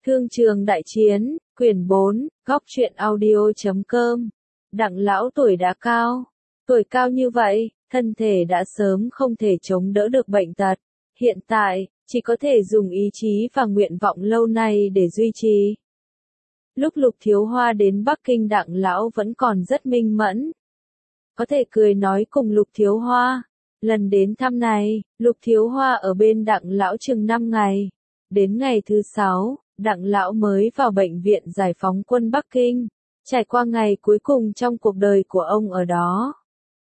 Thương trường đại chiến, quyển 4, góc truyện audio.com. Đặng lão tuổi đã cao. Tuổi cao như vậy, thân thể đã sớm không thể chống đỡ được bệnh tật. Hiện tại, chỉ có thể dùng ý chí và nguyện vọng lâu nay để duy trì. Lúc Lục Thiếu Hoa đến Bắc Kinh, Đặng lão vẫn còn rất minh mẫn. Có thể cười nói cùng Lục Thiếu Hoa. Lần đến thăm này, Lục Thiếu Hoa ở bên Đặng lão chừng 5 ngày. Đến ngày thứ 6, Đặng lão mới vào bệnh viện giải phóng quân Bắc Kinh, trải qua ngày cuối cùng trong cuộc đời của ông ở đó.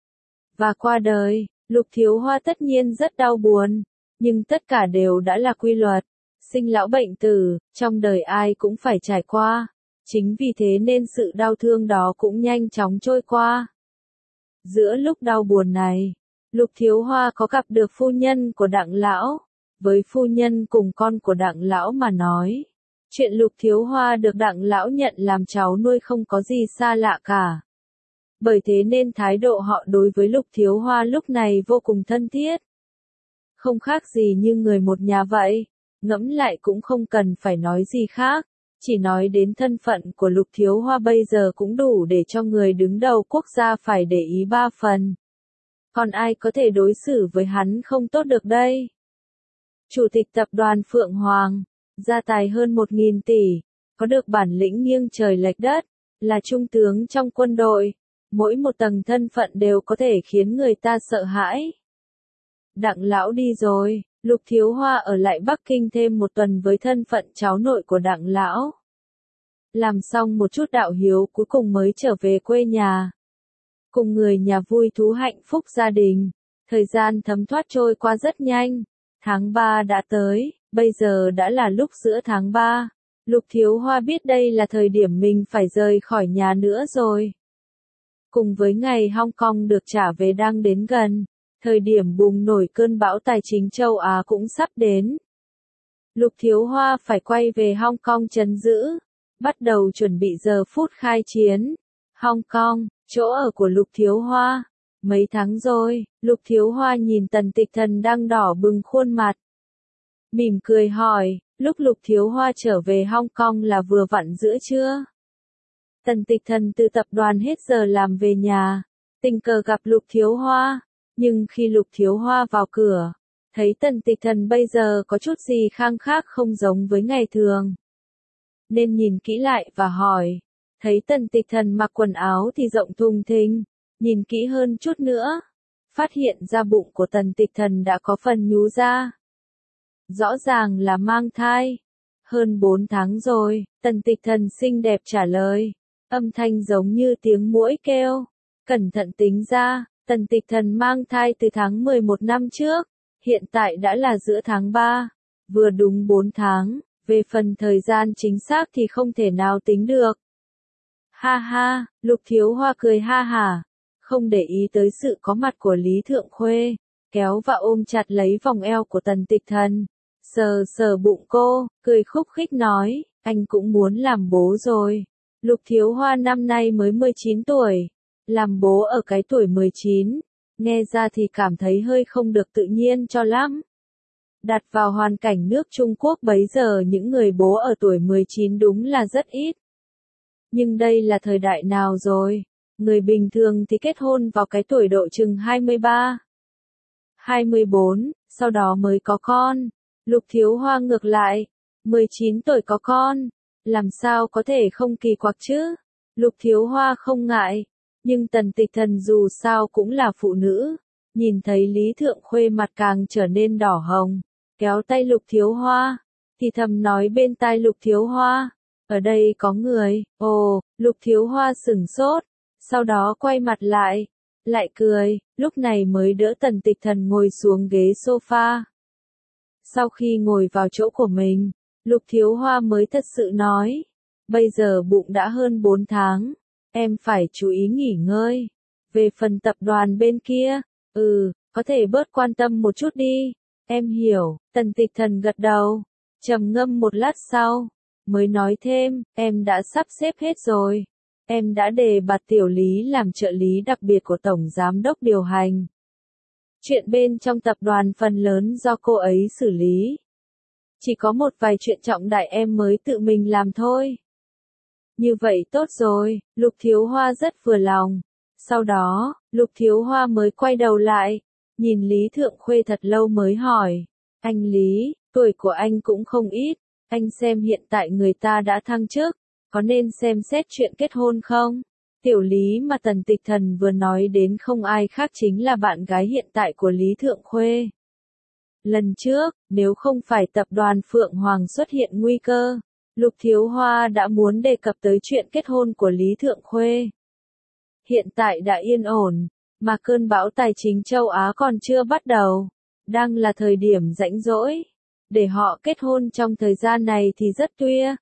Và qua đời, Lục Thiếu Hoa tất nhiên rất đau buồn, nhưng tất cả đều đã là quy luật. Sinh lão bệnh tử, trong đời ai cũng phải trải qua. Chính vì thế nên sự đau thương đó cũng nhanh chóng trôi qua. Giữa lúc đau buồn này, Lục Thiếu Hoa có gặp được phu nhân của Đặng lão. Với phu nhân cùng con của Đặng lão mà nói, chuyện Lục Thiếu Hoa được Đặng lão nhận làm cháu nuôi không có gì xa lạ cả. Bởi thế nên thái độ họ đối với Lục Thiếu Hoa lúc này vô cùng thân thiết. Không khác gì như người một nhà vậy, ngẫm lại cũng không cần phải nói gì khác, chỉ nói đến thân phận của Lục Thiếu Hoa bây giờ cũng đủ để cho người đứng đầu quốc gia phải để ý 3 phần. Còn ai có thể đối xử với hắn không tốt được đây? Chủ tịch tập đoàn Phượng Hoàng, gia tài hơn 1.000 tỷ, có được bản lĩnh nghiêng trời lệch đất, là trung tướng trong quân đội, mỗi một tầng thân phận đều có thể khiến người ta sợ hãi. Đặng lão đi rồi, Lục Thiếu Hoa ở lại Bắc Kinh thêm 1 tuần với thân phận cháu nội của Đặng lão. Làm xong một chút đạo hiếu cuối cùng mới trở về quê nhà. Cùng người nhà vui thú hạnh phúc gia đình, thời gian thấm thoát trôi qua rất nhanh. Tháng 3 đã tới, bây giờ đã là lúc giữa tháng 3. Lục Thiếu Hoa biết đây là thời điểm mình phải rời khỏi nhà nữa rồi. Cùng với ngày Hong Kong được trả về đang đến gần, thời điểm bùng nổi cơn bão tài chính châu Á cũng sắp đến. Lục Thiếu Hoa phải quay về Hong Kong trấn giữ, bắt đầu chuẩn bị giờ phút khai chiến. Hong Kong, chỗ ở của Lục Thiếu Hoa. Mấy tháng rồi, Lục Thiếu Hoa nhìn Tần Tịch Thần đang đỏ bừng khuôn mặt. Mỉm cười hỏi, lúc Lục Thiếu Hoa trở về Hong Kong là vừa vặn giữa trưa. Tần Tịch Thần từ tập đoàn hết giờ làm về nhà, tình cờ gặp Lục Thiếu Hoa, nhưng khi Lục Thiếu Hoa vào cửa, thấy Tần Tịch Thần bây giờ có chút gì khác không giống với ngày thường. Nên nhìn kỹ lại và hỏi, thấy Tần Tịch Thần mặc quần áo thì rộng thùng thình. Nhìn kỹ hơn chút nữa, phát hiện ra bụng của Tần Tịch Thần đã có phần nhú ra. Rõ ràng là mang thai. Hơn 4 tháng rồi, Tần Tịch Thần xinh đẹp trả lời. Âm thanh giống như tiếng muỗi kêu. Cẩn thận tính ra, Tần Tịch Thần mang thai từ tháng 11 năm trước. Hiện tại đã là giữa tháng 3. Vừa đúng 4 tháng. Về phần thời gian chính xác thì không thể nào tính được. Ha ha, Lục Thiếu Hoa cười ha hả. Không để ý tới sự có mặt của Lý Thượng Khuê, kéo và ôm chặt lấy vòng eo của Tần Tịch Thần, sờ sờ bụng cô, cười khúc khích nói, anh cũng muốn làm bố rồi. Lục Thiếu Hoa năm nay mới 19 tuổi, làm bố ở cái tuổi 19, nghe ra thì cảm thấy hơi không được tự nhiên cho lắm. Đặt vào hoàn cảnh nước Trung Quốc bấy giờ những người bố ở tuổi 19 đúng là rất ít. Nhưng đây là thời đại nào rồi? Người bình thường thì kết hôn vào cái tuổi độ chừng 23, 24, sau đó mới có con. Lục Thiếu Hoa ngược lại, 19 tuổi có con, làm sao có thể không kỳ quặc chứ? Lục Thiếu Hoa không ngại, nhưng Tần Tịch Thần dù sao cũng là phụ nữ, nhìn thấy Lý Thượng Khuê mặt càng trở nên đỏ hồng, kéo tay Lục Thiếu Hoa, thì thầm nói bên tai Lục Thiếu Hoa, ở đây có người. Ồ, Lục Thiếu Hoa sửng sốt. Sau đó quay mặt lại cười, lúc này mới đỡ Tần Tịch Thần ngồi xuống ghế sofa. Sau khi ngồi vào chỗ của mình, Lục Thiếu Hoa mới thật sự nói, bây giờ bụng đã hơn 4 tháng, em phải chú ý nghỉ ngơi. Về phần tập đoàn bên kia, có thể bớt quan tâm một chút đi, em hiểu. Tần Tịch Thần gật đầu, trầm ngâm một lát sau, mới nói thêm, em đã sắp xếp hết rồi. Em đã đề bạt Tiểu Lý làm trợ lý đặc biệt của Tổng Giám đốc điều hành. Chuyện bên trong tập đoàn phần lớn do cô ấy xử lý. Chỉ có một vài chuyện trọng đại em mới tự mình làm thôi. Như vậy tốt rồi, Lục Thiếu Hoa rất vừa lòng. Sau đó, Lục Thiếu Hoa mới quay đầu lại, nhìn Lý Thượng Khuê thật lâu mới hỏi. Anh Lý, tuổi của anh cũng không ít, anh xem hiện tại người ta đã thăng chức, có nên xem xét chuyện kết hôn không? Tiểu Lý mà Tần Tịch Thần vừa nói đến không ai khác chính là bạn gái hiện tại của Lý Thượng Khuê. Lần trước, nếu không phải tập đoàn Phượng Hoàng xuất hiện nguy cơ, Lục Thiếu Hoa đã muốn đề cập tới chuyện kết hôn của Lý Thượng Khuê. Hiện tại đã yên ổn, mà cơn bão tài chính châu Á còn chưa bắt đầu, đang là thời điểm rảnh rỗi. Để họ kết hôn trong thời gian này thì rất tuyệt.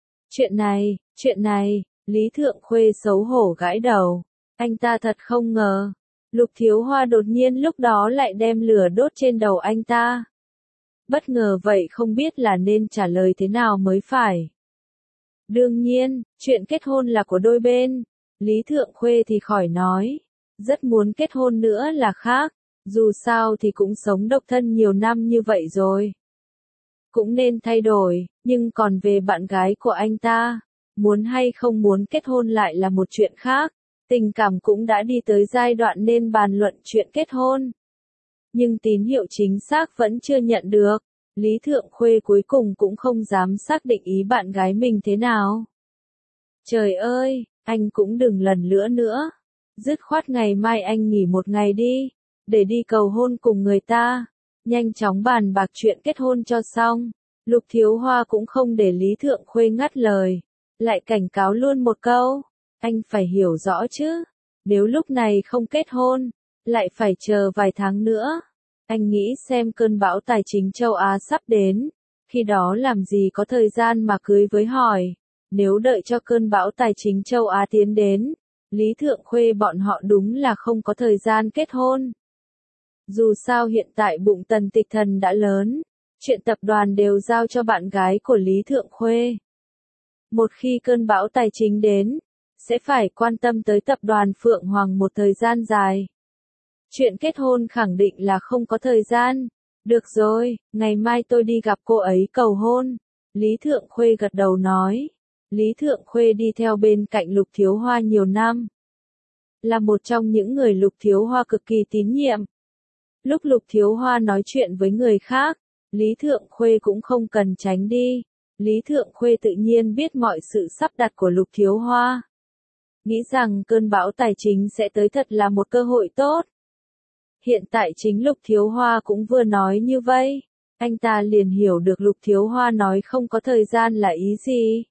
Chuyện này, Lý Thượng Khuê xấu hổ gãi đầu. Anh ta thật không ngờ, Lục Thiếu Hoa đột nhiên lúc đó lại đem lửa đốt trên đầu anh ta. Bất ngờ vậy không biết là nên trả lời thế nào mới phải. Đương nhiên, chuyện kết hôn là của đôi bên. Lý Thượng Khuê thì khỏi nói. Rất muốn kết hôn nữa là khác. Dù sao thì cũng sống độc thân nhiều năm như vậy rồi. Cũng nên thay đổi, nhưng còn về bạn gái của anh ta, muốn hay không muốn kết hôn lại là một chuyện khác. Tình cảm cũng đã đi tới giai đoạn nên bàn luận chuyện kết hôn. Nhưng tín hiệu chính xác vẫn chưa nhận được. Lý Thượng Khuê cuối cùng cũng không dám xác định ý bạn gái mình thế nào. Trời ơi, anh cũng đừng lần nữa. Dứt khoát ngày mai anh nghỉ một ngày đi, để đi cầu hôn cùng người ta. Nhanh chóng bàn bạc chuyện kết hôn cho xong. Lục Thiếu Hoa cũng không để Lý Thượng Khuê ngắt lời. Lại cảnh cáo luôn một câu. Anh phải hiểu rõ chứ. Nếu lúc này không kết hôn, lại phải chờ vài tháng nữa. Anh nghĩ xem cơn bão tài chính châu Á sắp đến. Khi đó làm gì có thời gian mà cưới với hỏi. Nếu đợi cho cơn bão tài chính châu Á tiến đến, Lý Thượng Khuê bọn họ đúng là không có thời gian kết hôn. Dù sao hiện tại bụng Tần Tịch Thần đã lớn, chuyện tập đoàn đều giao cho bạn gái của Lý Thượng Khuê. Một khi cơn bão tài chính đến, sẽ phải quan tâm tới tập đoàn Phượng Hoàng một thời gian dài. Chuyện kết hôn khẳng định là không có thời gian. Được rồi, ngày mai tôi đi gặp cô ấy cầu hôn. Lý Thượng Khuê gật đầu nói. Lý Thượng Khuê đi theo bên cạnh Lục Thiếu Hoa nhiều năm. Là một trong những người Lục Thiếu Hoa cực kỳ tín nhiệm. Lúc Lục Thiếu Hoa nói chuyện với người khác, Lý Thượng Khuê cũng không cần tránh đi. Lý Thượng Khuê tự nhiên biết mọi sự sắp đặt của Lục Thiếu Hoa. Nghĩ rằng cơn bão tài chính sẽ tới thật là một cơ hội tốt. Hiện tại chính Lục Thiếu Hoa cũng vừa nói như vậy. Anh ta liền hiểu được Lục Thiếu Hoa nói không có thời gian là ý gì.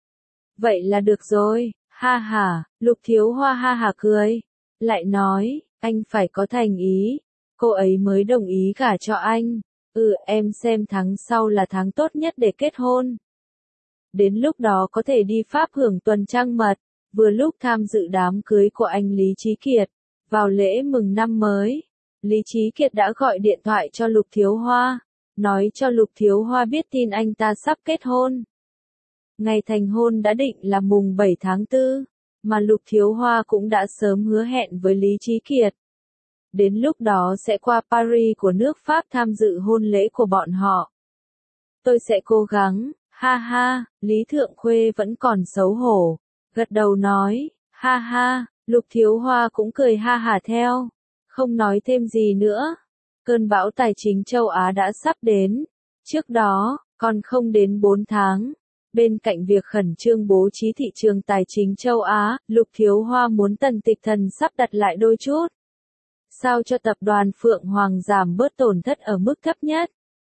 Vậy là được rồi, ha ha, Lục Thiếu Hoa ha ha cười. Lại nói, anh phải có thành ý. Cô ấy mới đồng ý gả cho anh. Em xem tháng sau là tháng tốt nhất để kết hôn. Đến lúc đó có thể đi Pháp hưởng tuần trăng mật. Vừa lúc tham dự đám cưới của anh Lý Chí Kiệt. Vào lễ mừng năm mới, Lý Chí Kiệt đã gọi điện thoại cho Lục Thiếu Hoa, nói cho Lục Thiếu Hoa biết tin anh ta sắp kết hôn. Ngày thành hôn đã định là mùng 7 tháng 4, mà Lục Thiếu Hoa cũng đã sớm hứa hẹn với Lý Chí Kiệt. Đến lúc đó sẽ qua Paris của nước Pháp tham dự hôn lễ của bọn họ. Tôi sẽ cố gắng, ha ha, Lý Thượng Khuê vẫn còn xấu hổ, gật đầu nói, ha ha, Lục Thiếu Hoa cũng cười ha hả theo, không nói thêm gì nữa. Cơn bão tài chính châu Á đã sắp đến, trước đó, còn không đến 4 tháng. Bên cạnh việc khẩn trương bố trí thị trường tài chính châu Á, Lục Thiếu Hoa muốn Tần Tịch Thần sắp đặt lại đôi chút. Sao cho tập đoàn Phượng Hoàng giảm bớt tổn thất ở mức thấp nhất.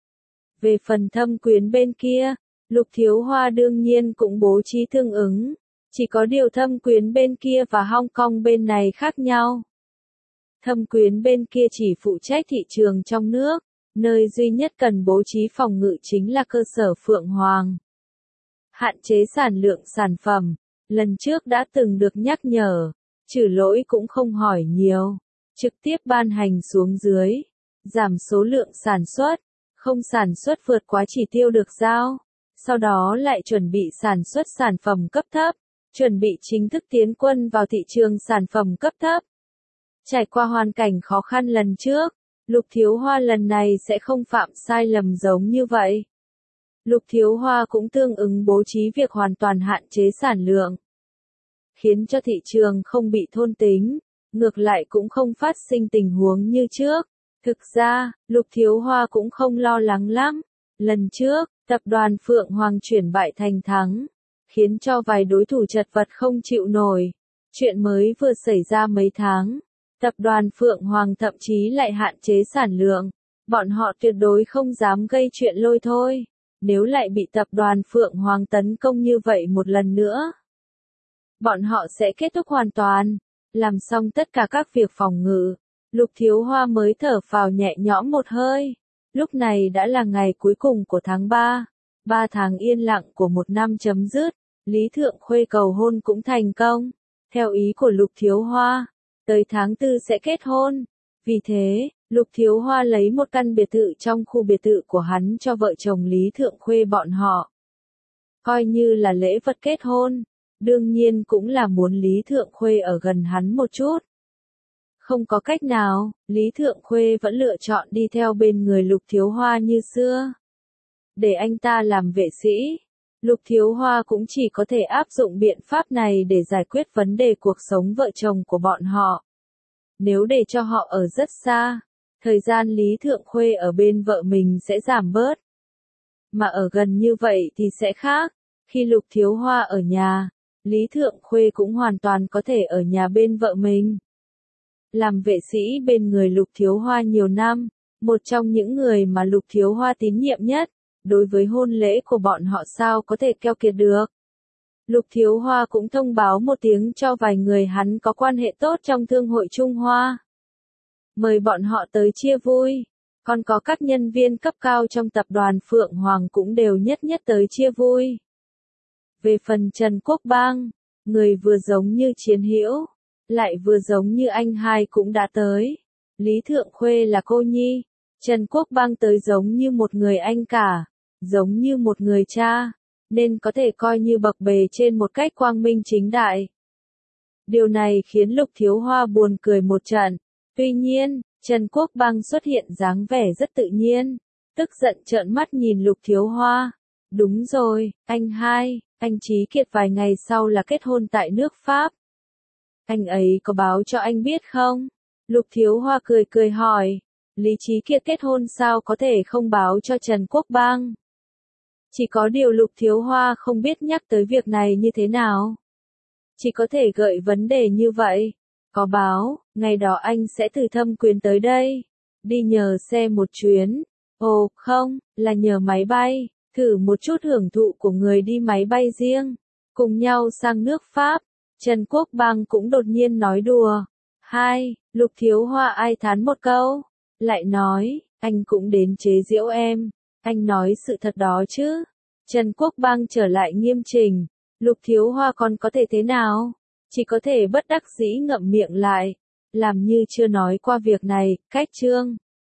Về phần Thâm Quyến bên kia, Lục Thiếu Hoa đương nhiên cũng bố trí tương ứng. Chỉ có điều Thâm Quyến bên kia và Hong Kong bên này khác nhau. Thâm Quyến bên kia chỉ phụ trách thị trường trong nước, nơi duy nhất cần bố trí phòng ngự chính là cơ sở Phượng Hoàng. Hạn chế sản lượng sản phẩm, lần trước đã từng được nhắc nhở, trừ lỗi cũng không hỏi nhiều, trực tiếp ban hành xuống dưới, giảm số lượng sản xuất, không sản xuất vượt quá chỉ tiêu được giao, sau đó lại chuẩn bị sản xuất sản phẩm cấp thấp, chuẩn bị chính thức tiến quân vào thị trường sản phẩm cấp thấp. Trải qua hoàn cảnh khó khăn lần trước, Lục Thiếu Hoa lần này sẽ không phạm sai lầm giống như vậy. Lục Thiếu Hoa cũng tương ứng bố trí việc hoàn toàn hạn chế sản lượng, khiến cho thị trường không bị thôn tính, ngược lại cũng không phát sinh tình huống như trước. Thực ra, Lục Thiếu Hoa cũng không lo lắng lắm. Lần trước, tập đoàn Phượng Hoàng chuyển bại thành thắng, khiến cho vài đối thủ chật vật không chịu nổi. Chuyện mới vừa xảy ra mấy tháng, tập đoàn Phượng Hoàng thậm chí lại hạn chế sản lượng. Bọn họ tuyệt đối không dám gây chuyện lôi thôi. Nếu lại bị tập đoàn Phượng Hoàng tấn công như vậy một lần nữa, bọn họ sẽ kết thúc hoàn toàn. Làm xong tất cả các việc phòng ngự, Lục Thiếu Hoa mới thở phào nhẹ nhõm một hơi. Lúc này đã là ngày cuối cùng của tháng 3. 3 tháng yên lặng của một năm chấm dứt. Lý Thượng Khuê cầu hôn cũng thành công. Theo ý của Lục Thiếu Hoa, tới tháng 4 sẽ kết hôn. Vì thế, Lục Thiếu Hoa lấy một căn biệt thự trong khu biệt thự của hắn cho vợ chồng Lý Thượng Khuê bọn họ, coi như là lễ vật kết hôn. Đương nhiên cũng là muốn Lý Thượng Khuê ở gần hắn một chút. Không có cách nào, Lý Thượng Khuê vẫn lựa chọn đi theo bên người Lục Thiếu Hoa như xưa, để anh ta làm vệ sĩ. Lục Thiếu Hoa cũng chỉ có thể áp dụng biện pháp này để giải quyết vấn đề cuộc sống vợ chồng của bọn họ. Nếu để cho họ ở rất xa, thời gian Lý Thượng Khuê ở bên vợ mình sẽ giảm bớt. Mà ở gần như vậy thì sẽ khác. Khi Lục Thiếu Hoa ở nhà, Lý Thượng Khuê cũng hoàn toàn có thể ở nhà bên vợ mình. Làm vệ sĩ bên người Lục Thiếu Hoa nhiều năm, một trong những người mà Lục Thiếu Hoa tín nhiệm nhất, đối với hôn lễ của bọn họ sao có thể keo kiệt được. Lục Thiếu Hoa cũng thông báo một tiếng cho vài người hắn có quan hệ tốt trong Thương hội Trung Hoa, mời bọn họ tới chia vui. Còn có các nhân viên cấp cao trong tập đoàn Phượng Hoàng cũng đều nhất nhất tới chia vui. Về phần Trần Quốc Bang, người vừa giống như chiến hữu, lại vừa giống như anh hai cũng đã tới. Lý Thượng Khuê là cô nhi, Trần Quốc Bang tới giống như một người anh cả, giống như một người cha, nên có thể coi như bậc bề trên một cách quang minh chính đại. Điều này khiến Lục Thiếu Hoa buồn cười một trận. Tuy nhiên, Trần Quốc Bang xuất hiện dáng vẻ rất tự nhiên, tức giận trợn mắt nhìn Lục Thiếu Hoa. Đúng rồi, anh hai, anh Trí Kiệt vài ngày sau là kết hôn tại nước Pháp. Anh ấy có báo cho anh biết không? Lục Thiếu Hoa cười cười hỏi. Lý Trí Kiệt kết hôn sao có thể không báo cho Trần Quốc Bang? Chỉ có điều Lục Thiếu Hoa không biết nhắc tới việc này như thế nào. Chỉ có thể gợi vấn đề như vậy. Có báo, ngày đó anh sẽ từ Thâm Quyến tới đây. Đi nhờ xe một chuyến. Ồ, không, là nhờ máy bay. Thử một chút hưởng thụ của người đi máy bay riêng. Cùng nhau sang nước Pháp. Trần Quốc Bang cũng đột nhiên nói đùa. Hai, Lục Thiếu Hoa ai thán một câu. Lại nói, anh cũng đến chế giễu em. Anh nói sự thật đó chứ. Trần Quốc Bang trở lại nghiêm chỉnh. Lục Thiếu Hoa còn có thể thế nào? Chỉ có thể bất đắc dĩ ngậm miệng lại. Làm như chưa nói qua việc này, cách chương.